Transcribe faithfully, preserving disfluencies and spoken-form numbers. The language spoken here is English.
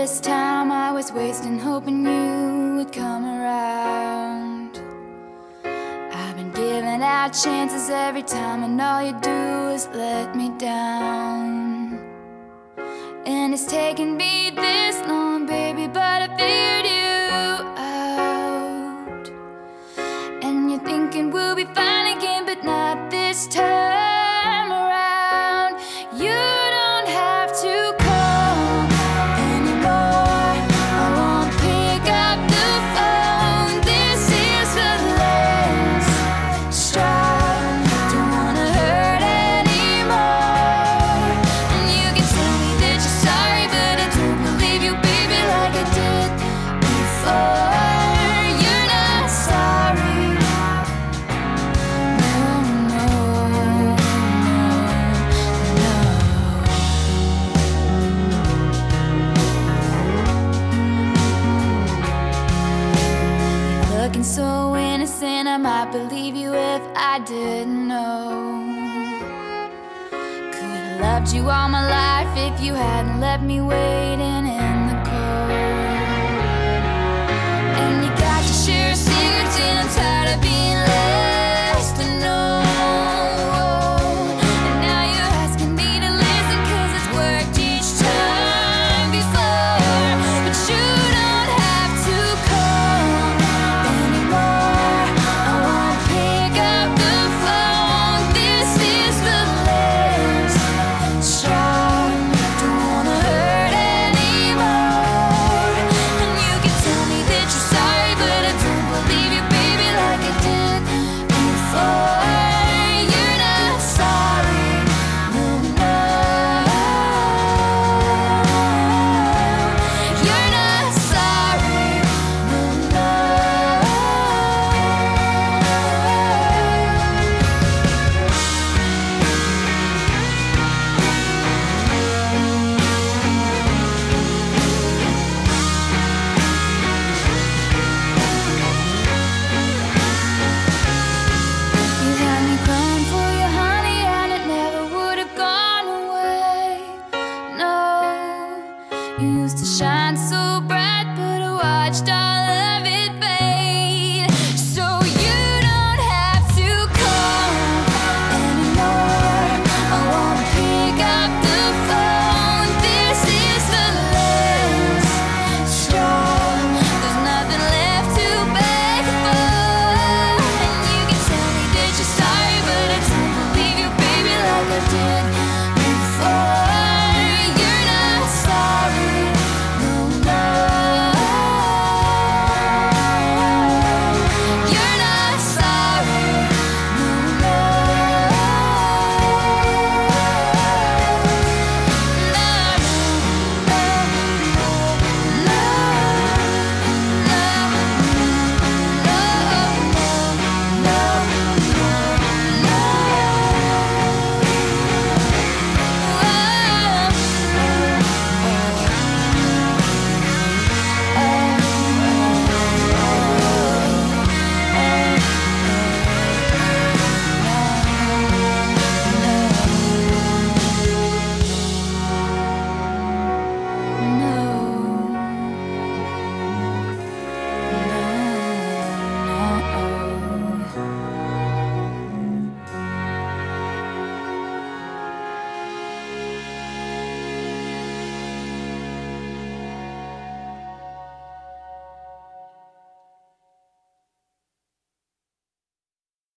this time I was wasting, hoping you would come around. I've been giving out chances every time, and all you do is let me down. And it's taken me this long, baby, but I figured you out. And you're thinking we'll be fine again, but not this time around. You don't have to call anymore. I won't pick up the phone. This is the last straw. Don't wanna hurt anymore. And you can tell me that you're sorry, but I don't believe you, baby, like I did before. You're not sorry. No, no, no, no. Looking so innocent, I might believe you if I didn't know. Could've loved you all my life if you hadn't left me waiting in the cold. And you got your share of secrets, and I'm tired of being less to know. And now you're asking me to listen, 'cause it's worked each time before. But you don't have to call anymore. I won't pick up the phone. This is the last straw. Don't wanna hurt anymore. And you can tell me that you're sorry, but I don't believe you, baby, like I did before. You're not sorry. No, no. You're not sorry. No, no. You had me crying for you, honey, and it never would have gone away. No, you used to shine so bright, but I watched all